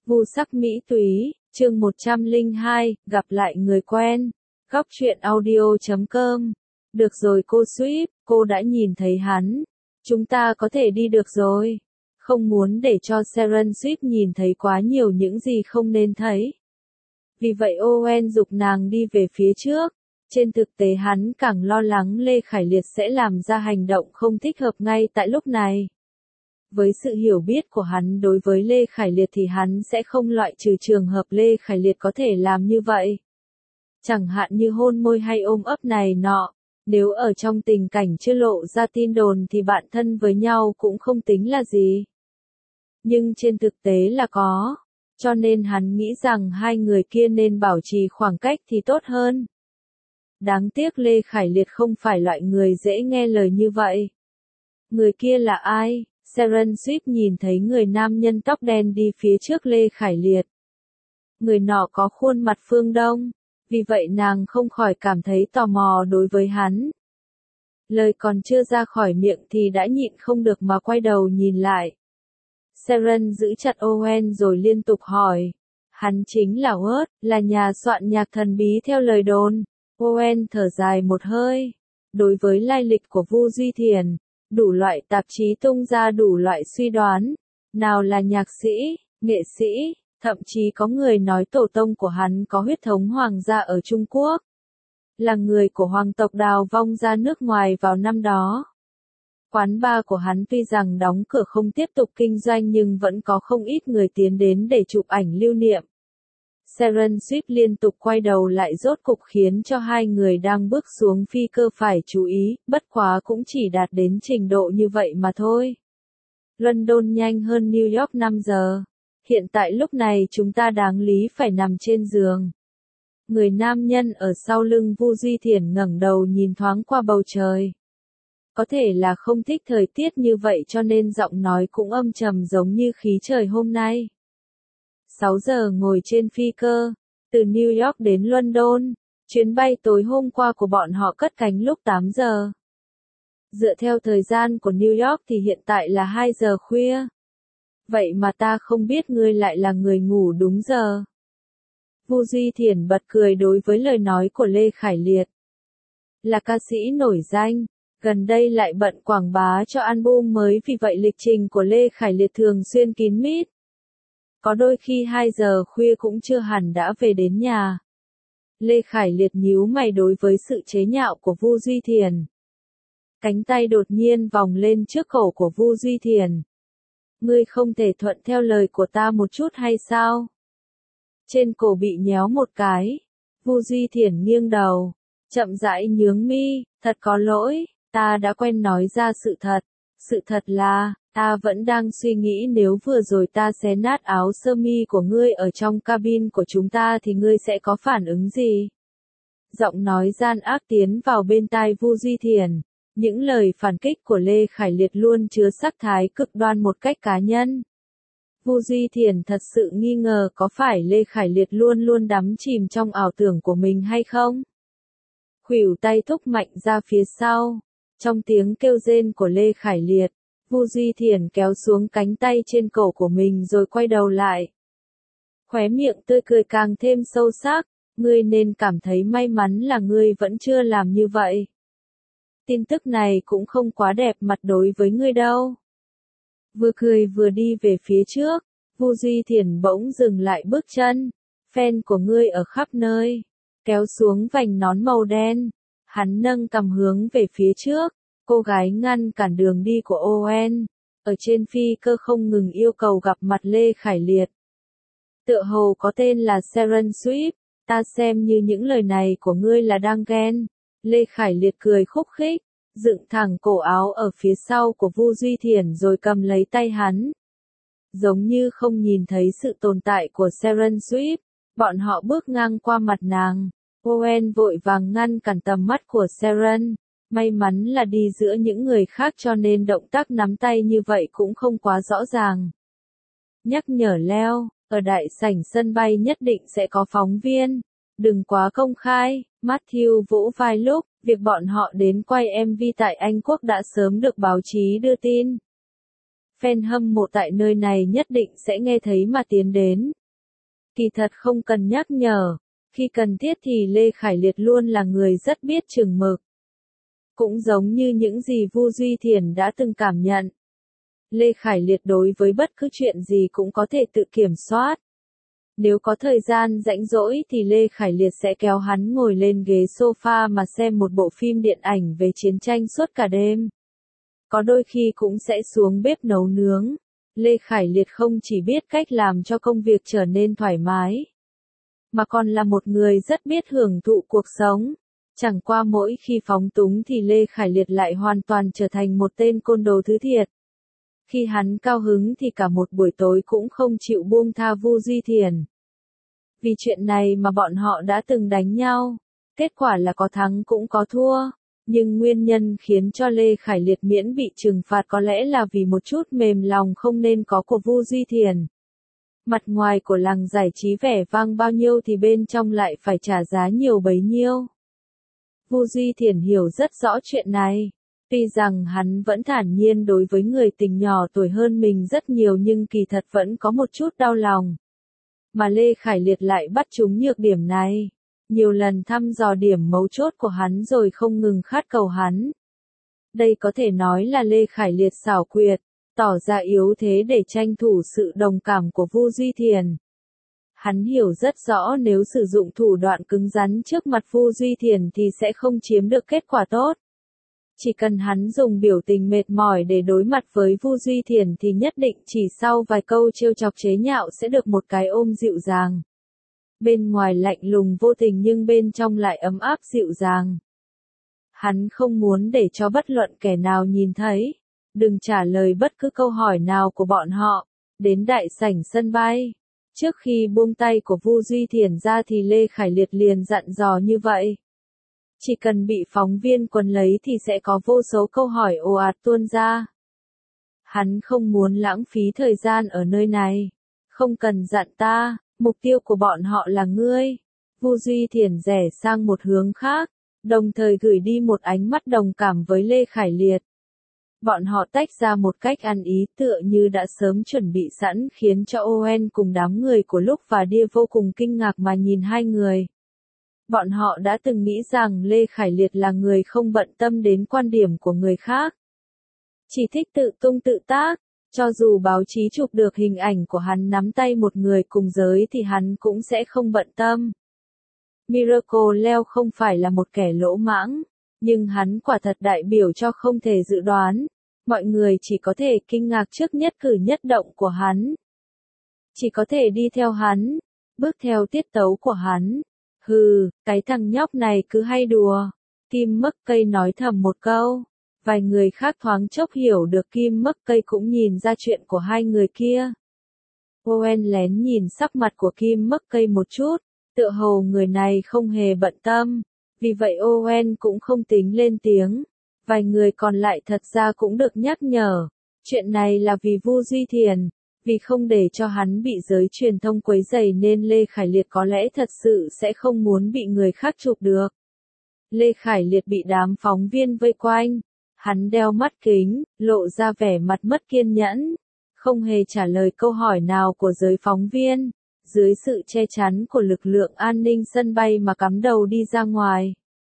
Vu sắc mỹ túy, chương 102, gặp lại người quen. Góc truyện audio.com. Được rồi cô Swift, cô đã nhìn thấy hắn. Chúng ta có thể đi được rồi. Không muốn để cho Sharon Swift nhìn thấy quá nhiều những gì không nên thấy. Vì vậy Owen giục nàng đi về phía trước. Trên thực tế hắn càng lo lắng Lê Khải Liệt sẽ làm ra hành động không thích hợp ngay tại lúc này. Với sự hiểu biết của hắn đối với Lê Khải Liệt thì hắn sẽ không loại trừ trường hợp Lê Khải Liệt có thể làm như vậy. Chẳng hạn như hôn môi hay ôm ấp này nọ, nếu ở trong tình cảnh chưa lộ ra tin đồn thì bạn thân với nhau cũng không tính là gì. Nhưng trên thực tế là có, cho nên hắn nghĩ rằng hai người kia nên bảo trì khoảng cách thì tốt hơn. Đáng tiếc Lê Khải Liệt không phải loại người dễ nghe lời như vậy. Người kia là ai? Sharon Swift nhìn thấy người nam nhân tóc đen đi phía trước Lê Khải Liệt. Người nọ có khuôn mặt phương Đông, vì vậy nàng không khỏi cảm thấy tò mò đối với hắn. Lời còn chưa ra khỏi miệng thì đã nhịn không được mà quay đầu nhìn lại. Sharon giữ chặt Owen rồi liên tục hỏi. Hắn chính là Hurt, là nhà soạn nhạc thần bí theo lời đồn. Owen thở dài một hơi. Đối với lai lịch của Vu Duy Thiền, đủ loại tạp chí tung ra đủ loại suy đoán. Nào là nhạc sĩ, nghệ sĩ, thậm chí có người nói tổ tông của hắn có huyết thống hoàng gia ở Trung Quốc. Là người của hoàng tộc Đào vong ra nước ngoài vào năm đó. Quán bar của hắn tuy rằng đóng cửa không tiếp tục kinh doanh nhưng vẫn có không ít người tiến đến để chụp ảnh lưu niệm. Sharon Swift liên tục quay đầu lại rốt cục khiến cho hai người đang bước xuống phi cơ phải chú ý, bất quá cũng chỉ đạt đến trình độ như vậy mà thôi. London nhanh hơn New York 5 giờ. Hiện tại lúc này chúng ta đáng lý phải nằm trên giường. Người nam nhân ở sau lưng Vu Duy Thiển ngẩng đầu nhìn thoáng qua bầu trời. Có thể là không thích thời tiết như vậy cho nên giọng nói cũng âm trầm giống như khí trời hôm nay. 6 giờ ngồi trên phi cơ, từ New York đến London, chuyến bay tối hôm qua của bọn họ cất cánh lúc 8 giờ. Dựa theo thời gian của New York thì hiện tại là 2 giờ khuya. Vậy mà ta không biết ngươi lại là người ngủ đúng giờ. Vu Duy Thiển bật cười đối với lời nói của Lê Khải Liệt. Là ca sĩ nổi danh, gần đây lại bận quảng bá cho album mới vì vậy lịch trình của Lê Khải Liệt thường xuyên kín mít. Có đôi khi 2 giờ khuya cũng chưa hẳn đã về đến nhà. Lê Khải Liệt nhíu mày đối với sự chế nhạo của Vu Duy Thiển. Cánh tay đột nhiên vòng lên trước cổ của Vu Duy Thiển. Ngươi không thể thuận theo lời của ta một chút hay sao? Trên cổ bị nhéo một cái. Vu Duy Thiển nghiêng đầu, chậm rãi nhướng mi, thật có lỗi, ta đã quen nói ra sự thật. Sự thật là, ta vẫn đang suy nghĩ nếu vừa rồi ta xé nát áo sơ mi của ngươi ở trong cabin của chúng ta thì ngươi sẽ có phản ứng gì? Giọng nói gian ác tiến vào bên tai Vu Duy Thiển. Những lời phản kích của Lê Khải Liệt luôn chứa sắc thái cực đoan một cách cá nhân. Vu Duy Thiển thật sự nghi ngờ có phải Lê Khải Liệt luôn luôn đắm chìm trong ảo tưởng của mình hay không? Khuỷu tay thúc mạnh ra phía sau. Trong tiếng kêu rên của Lê Khải Liệt, Vu Duy Thiển kéo xuống cánh tay trên cổ của mình rồi quay đầu lại. Khóe miệng tươi cười càng thêm sâu sắc, ngươi nên cảm thấy may mắn là ngươi vẫn chưa làm như vậy. Tin tức này cũng không quá đẹp mặt đối với ngươi đâu. Vừa cười vừa đi về phía trước, Vu Duy Thiển bỗng dừng lại bước chân. Fan của ngươi ở khắp nơi. Kéo xuống vành nón màu đen. Hắn nâng cằm hướng về phía trước. Cô gái ngăn cản đường đi của Owen. Ở trên phi cơ không ngừng yêu cầu gặp mặt Lê Khải Liệt. Tựa hồ có tên là Sharon Swift. Ta xem như những lời này của ngươi là đang ghen. Lê Khải Liệt cười khúc khích, dựng thẳng cổ áo ở phía sau của Vu Duy Thiển rồi cầm lấy tay hắn. Giống như không nhìn thấy sự tồn tại của Sharon Swift, bọn họ bước ngang qua mặt nàng. Owen vội vàng ngăn cản tầm mắt của Sharon. May mắn là đi giữa những người khác cho nên động tác nắm tay như vậy cũng không quá rõ ràng. Nhắc nhở Leo, ở đại sảnh sân bay nhất định sẽ có phóng viên. Đừng quá công khai. Matthew vỗ vai lúc, việc bọn họ đến quay MV tại Anh Quốc đã sớm được báo chí đưa tin. Fan hâm mộ tại nơi này nhất định sẽ nghe thấy mà tiến đến. Kỳ thật không cần nhắc nhở, khi cần thiết thì Lê Khải Liệt luôn là người rất biết chừng mực. Cũng giống như những gì Vu Duy Thiền đã từng cảm nhận. Lê Khải Liệt đối với bất cứ chuyện gì cũng có thể tự kiểm soát. Nếu có thời gian rảnh rỗi thì Lê Khải Liệt sẽ kéo hắn ngồi lên ghế sofa mà xem một bộ phim điện ảnh về chiến tranh suốt cả đêm. Có đôi khi cũng sẽ xuống bếp nấu nướng. Lê Khải Liệt không chỉ biết cách làm cho công việc trở nên thoải mái, mà còn là một người rất biết hưởng thụ cuộc sống. Chẳng qua mỗi khi phóng túng thì Lê Khải Liệt lại hoàn toàn trở thành một tên côn đồ thứ thiệt. Khi hắn cao hứng thì cả một buổi tối cũng không chịu buông tha Vu Duy Thiền. Vì chuyện này mà bọn họ đã từng đánh nhau. Kết quả là có thắng cũng có thua. Nhưng nguyên nhân khiến cho Lê Khải Liệt miễn bị trừng phạt có lẽ là vì một chút mềm lòng không nên có của Vu Duy Thiền. Mặt ngoài của làng giải trí vẻ vang bao nhiêu thì bên trong lại phải trả giá nhiều bấy nhiêu. Vu Duy Thiền hiểu rất rõ chuyện này. Tuy rằng hắn vẫn thản nhiên đối với người tình nhỏ tuổi hơn mình rất nhiều nhưng kỳ thật vẫn có một chút đau lòng. Mà Lê Khải Liệt lại bắt trúng nhược điểm này. Nhiều lần thăm dò điểm mấu chốt của hắn rồi không ngừng khát cầu hắn. Đây có thể nói là Lê Khải Liệt xảo quyệt, tỏ ra yếu thế để tranh thủ sự đồng cảm của Vu Duy Thiền. Hắn hiểu rất rõ nếu sử dụng thủ đoạn cứng rắn trước mặt Vu Duy Thiền thì sẽ không chiếm được kết quả tốt. Chỉ cần hắn dùng biểu tình mệt mỏi để đối mặt với Vu Duy Thiền thì nhất định chỉ sau vài câu trêu chọc chế nhạo sẽ được một cái ôm dịu dàng. Bên ngoài lạnh lùng vô tình nhưng bên trong lại ấm áp dịu dàng. Hắn không muốn để cho bất luận kẻ nào nhìn thấy. Đừng trả lời bất cứ câu hỏi nào của bọn họ. Đến đại sảnh sân bay. Trước khi buông tay của Vu Duy Thiền ra thì Lê Khải Liệt liền dặn dò như vậy. Chỉ cần bị phóng viên quấn lấy thì sẽ có vô số câu hỏi ồ ạt tuôn ra. Hắn không muốn lãng phí thời gian ở nơi này. Không cần dặn ta, mục tiêu của bọn họ là ngươi. Vu Duy Thiền rẽ sang một hướng khác, đồng thời gửi đi một ánh mắt đồng cảm với Lê Khải Liệt. Bọn họ tách ra một cách ăn ý tựa như đã sớm chuẩn bị sẵn khiến cho Owen cùng đám người của Lúc và Dia vô cùng kinh ngạc mà nhìn hai người. Bọn họ đã từng nghĩ rằng Lê Khải Liệt là người không bận tâm đến quan điểm của người khác. Chỉ thích tự tung tự tác, cho dù báo chí chụp được hình ảnh của hắn nắm tay một người cùng giới thì hắn cũng sẽ không bận tâm. Miracle Leo không phải là một kẻ lỗ mãng, nhưng hắn quả thật đại biểu cho không thể dự đoán. Mọi người chỉ có thể kinh ngạc trước nhất cử nhất động của hắn. Chỉ có thể đi theo hắn, bước theo tiết tấu của hắn. Hừ, cái thằng nhóc này cứ hay đùa. Kim Mắc Cây nói thầm một câu. Vài người khác thoáng chốc hiểu được Kim Mắc Cây cũng nhìn ra chuyện của hai người kia. Owen lén nhìn sắc mặt của Kim Mắc Cây một chút, tựa hồ người này không hề bận tâm. Vì vậy Owen cũng không tính lên tiếng. Vài người còn lại thật ra cũng được nhắc nhở. Chuyện này là vì Vu Duy Thiền. Vì không để cho hắn bị giới truyền thông quấy rầy nên Lê Khải Liệt có lẽ thật sự sẽ không muốn bị người khác chụp được. Lê Khải Liệt bị đám phóng viên vây quanh. Hắn đeo mắt kính, lộ ra vẻ mặt mất kiên nhẫn. Không hề trả lời câu hỏi nào của giới phóng viên. Dưới sự che chắn của lực lượng an ninh sân bay mà cắm đầu đi ra ngoài.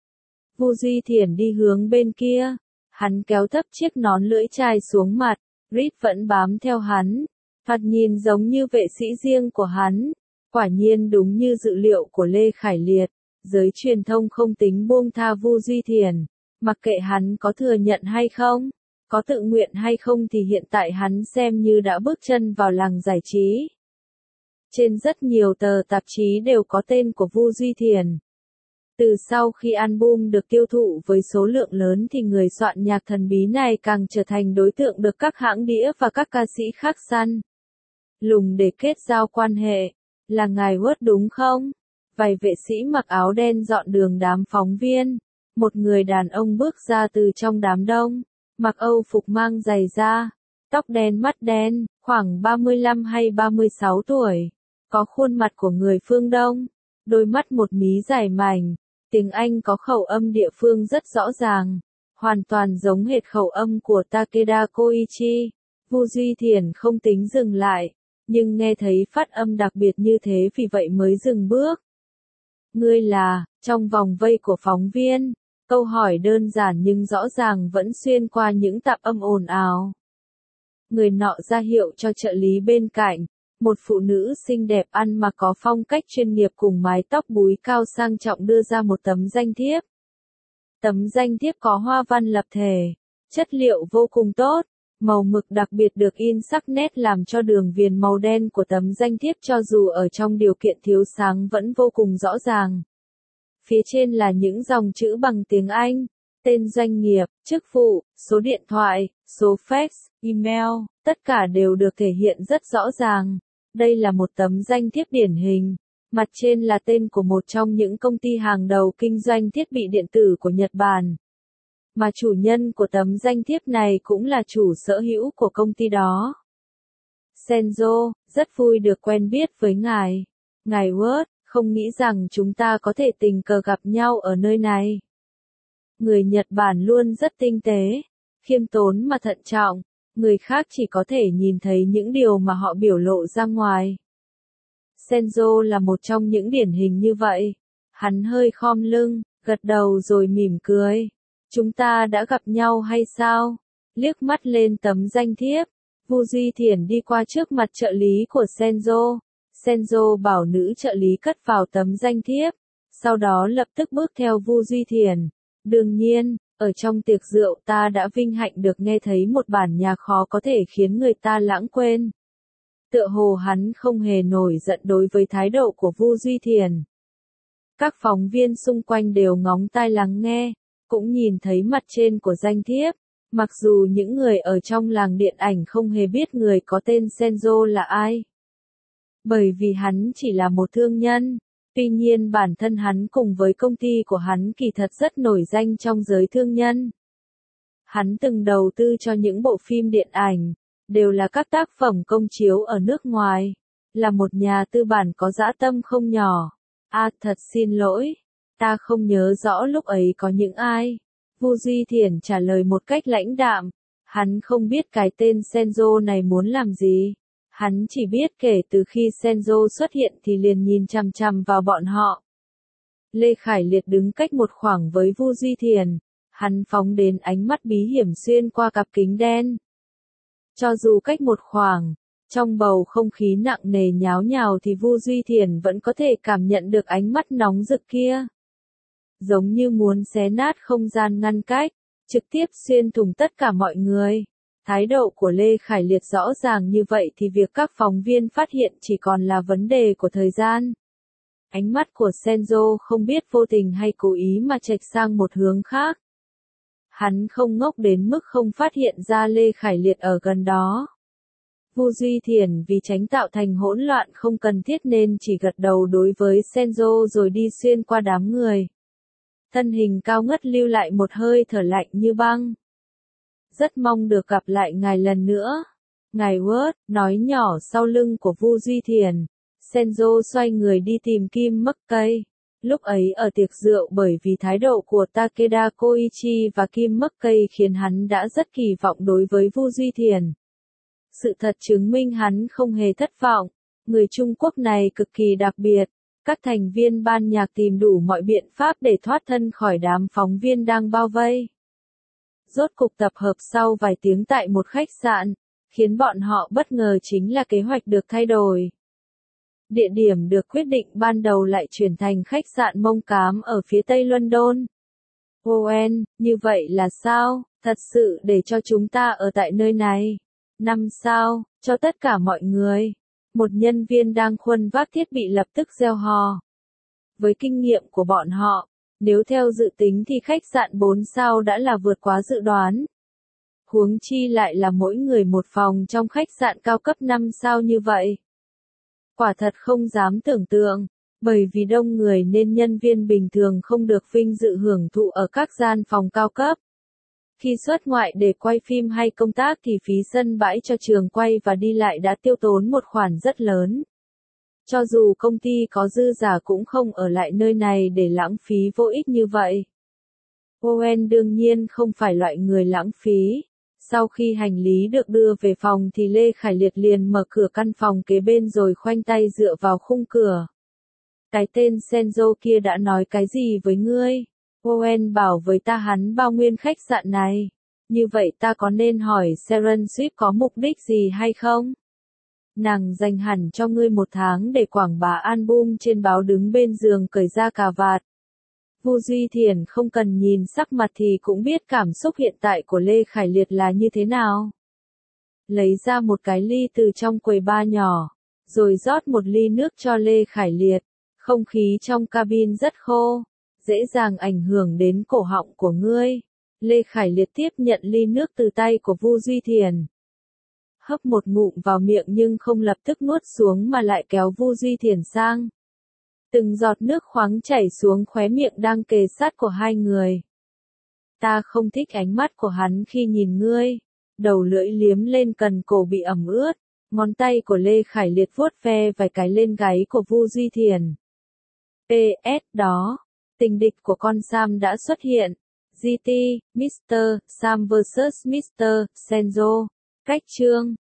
Vu Duy Thiền đi hướng bên kia. Hắn kéo thấp chiếc nón lưỡi chai xuống mặt. Reed vẫn bám theo hắn. Thoạt nhìn giống như vệ sĩ riêng của hắn. Quả nhiên đúng như dự liệu của Lê Khải Liệt. Giới truyền thông không tính buông tha Vu Duy Thiền. Mặc kệ hắn có thừa nhận hay không, có tự nguyện hay không thì hiện tại hắn xem như đã bước chân vào làng giải trí. Trên rất nhiều tờ tạp chí đều có tên của Vu Duy Thiền. Từ sau khi album được tiêu thụ với số lượng lớn thì người soạn nhạc thần bí này càng trở thành đối tượng được các hãng đĩa và các ca sĩ khác săn lùng để kết giao quan hệ. Là ngài Wood đúng không? Vài vệ sĩ mặc áo đen dọn đường đám phóng viên. Một người đàn ông bước ra từ trong đám đông, mặc Âu phục mang giày da, tóc đen mắt đen, khoảng 35 hay 36 tuổi. Có khuôn mặt của người phương Đông, đôi mắt một mí dài mảnh, tiếng Anh có khẩu âm địa phương rất rõ ràng, hoàn toàn giống hệt khẩu âm của Takeda Koichi. Vu Duy Thiền không tính dừng lại, nhưng nghe thấy phát âm đặc biệt như thế vì vậy mới dừng bước. Ngươi là, trong vòng vây của phóng viên, câu hỏi đơn giản nhưng rõ ràng vẫn xuyên qua những tạp âm ồn ào. Người nọ ra hiệu cho trợ lý bên cạnh, một phụ nữ xinh đẹp ăn mặc có phong cách chuyên nghiệp cùng mái tóc búi cao sang trọng đưa ra một tấm danh thiếp. Tấm danh thiếp có hoa văn lập thể, chất liệu vô cùng tốt, màu mực đặc biệt được in sắc nét làm cho đường viền màu đen của tấm danh thiếp cho dù ở trong điều kiện thiếu sáng vẫn vô cùng rõ ràng. Phía trên là những dòng chữ bằng tiếng Anh, tên doanh nghiệp, chức vụ, số điện thoại, số fax, email, tất cả đều được thể hiện rất rõ ràng. Đây là một tấm danh thiếp điển hình. Mặt trên là tên của một trong những công ty hàng đầu kinh doanh thiết bị điện tử của Nhật Bản. Mà chủ nhân của tấm danh thiếp này cũng là chủ sở hữu của công ty đó. Senzo, rất vui được quen biết với ngài. Ngài Word, không nghĩ rằng chúng ta có thể tình cờ gặp nhau ở nơi này. Người Nhật Bản luôn rất tinh tế, khiêm tốn mà thận trọng, người khác chỉ có thể nhìn thấy những điều mà họ biểu lộ ra ngoài. Senzo là một trong những điển hình như vậy. Hắn hơi khom lưng, gật đầu rồi mỉm cười. Chúng ta đã gặp nhau hay sao? Liếc mắt lên tấm danh thiếp, Vu Duy Thiển đi qua trước mặt trợ lý của Senzo. Senzo bảo nữ trợ lý cất vào tấm danh thiếp, sau đó lập tức bước theo Vu Duy Thiển. Đương nhiên, ở trong tiệc rượu ta đã vinh hạnh được nghe thấy một bản nhạc khó có thể khiến người ta lãng quên. Tựa hồ hắn không hề nổi giận đối với thái độ của Vu Duy Thiển. Các phóng viên xung quanh đều ngóng tai lắng nghe, cũng nhìn thấy mặt trên của danh thiếp, mặc dù những người ở trong làng điện ảnh không hề biết người có tên Senzo là ai. Bởi vì hắn chỉ là một thương nhân, tuy nhiên bản thân hắn cùng với công ty của hắn kỳ thật rất nổi danh trong giới thương nhân. Hắn từng đầu tư cho những bộ phim điện ảnh, đều là các tác phẩm công chiếu ở nước ngoài, là một nhà tư bản có dã tâm không nhỏ. Thật xin lỗi, ta không nhớ rõ lúc ấy có những ai. Vu Duy Thiển trả lời một cách lãnh đạm, hắn không biết cái tên Senzo này muốn làm gì. Hắn chỉ biết kể từ khi Senzo xuất hiện thì liền nhìn chằm chằm vào bọn họ. Lê Khải Liệt đứng cách một khoảng với Vu Duy Thiển, hắn phóng đến ánh mắt bí hiểm xuyên qua cặp kính đen. Cho dù cách một khoảng, trong bầu không khí nặng nề nháo nhào thì Vu Duy Thiển vẫn có thể cảm nhận được ánh mắt nóng rực kia. Giống như muốn xé nát không gian ngăn cách, trực tiếp xuyên thủng tất cả mọi người. Thái độ của Lê Khải Liệt rõ ràng như vậy thì việc các phóng viên phát hiện chỉ còn là vấn đề của thời gian. Ánh mắt của Senzo không biết vô tình hay cố ý mà chệch sang một hướng khác. Hắn không ngốc đến mức không phát hiện ra Lê Khải Liệt ở gần đó. Vu Duy Thiển vì tránh tạo thành hỗn loạn không cần thiết nên chỉ gật đầu đối với Senzo rồi đi xuyên qua đám người. Thân hình cao ngất lưu lại một hơi thở lạnh như băng. Rất mong được gặp lại ngài lần nữa. Ngài Word, nói nhỏ sau lưng của Vu Duy Thiển. Senzo xoay người đi tìm Kim McKay. Lúc ấy ở tiệc rượu bởi vì thái độ của Takeda Koichi và Kim McKay khiến hắn đã rất kỳ vọng đối với Vu Duy Thiển. Sự thật chứng minh hắn không hề thất vọng. Người Trung Quốc này cực kỳ đặc biệt. Các thành viên ban nhạc tìm đủ mọi biện pháp để thoát thân khỏi đám phóng viên đang bao vây. Rốt cục tập hợp sau vài tiếng tại một khách sạn, khiến bọn họ bất ngờ chính là kế hoạch được thay đổi. Địa điểm được quyết định ban đầu lại chuyển thành khách sạn Mông Cám ở phía tây London. Owen, như vậy là sao, thật sự để cho chúng ta ở tại nơi này? 5 sao, cho tất cả mọi người. Một nhân viên đang khuân vác thiết bị lập tức reo hò. Với kinh nghiệm của bọn họ, nếu theo dự tính thì khách sạn 4 sao đã là vượt quá dự đoán. Huống chi lại là mỗi người một phòng trong khách sạn cao cấp 5 sao như vậy. Quả thật không dám tưởng tượng, bởi vì đông người nên nhân viên bình thường không được vinh dự hưởng thụ ở các gian phòng cao cấp. Khi xuất ngoại để quay phim hay công tác thì phí sân bãi cho trường quay và đi lại đã tiêu tốn một khoản rất lớn. Cho dù công ty có dư giả cũng không ở lại nơi này để lãng phí vô ích như vậy. Owen đương nhiên không phải loại người lãng phí. Sau khi hành lý được đưa về phòng thì Lê Khải Liệt liền mở cửa căn phòng kế bên rồi khoanh tay dựa vào khung cửa. Cái tên Senzo kia đã nói cái gì với ngươi? Owen bảo với ta hắn bao nguyên khách sạn này. Như vậy ta có nên hỏi Sharon Swift có mục đích gì hay không? Nàng dành hẳn cho ngươi 1 tháng để quảng bá album trên báo, đứng bên giường cởi ra cà vạt. Vu Duy Thiển không cần nhìn sắc mặt thì cũng biết cảm xúc hiện tại của Lê Khải Liệt là như thế nào. Lấy ra một cái ly từ trong quầy bar nhỏ, rồi rót một ly nước cho Lê Khải Liệt. Không khí trong cabin rất khô, dễ dàng ảnh hưởng đến cổ họng của ngươi. Lê Khải Liệt tiếp nhận ly nước từ tay của Vu Duy Thiển. Hấp một ngụm vào miệng nhưng không lập tức nuốt xuống mà lại kéo Vu Duy Thiển sang. Từng giọt nước khoáng chảy xuống khóe miệng đang kề sát của hai người. Ta không thích ánh mắt của hắn khi nhìn ngươi. Đầu lưỡi liếm lên cần cổ bị ẩm ướt. Ngón tay của Lê Khải Liệt vuốt ve vài cái lên gáy của Vu Duy Thiển. PS đó. Tình địch của con Sam đã xuất hiện. GT, Mr. Sam vs. Mr. Senzo. Cách chương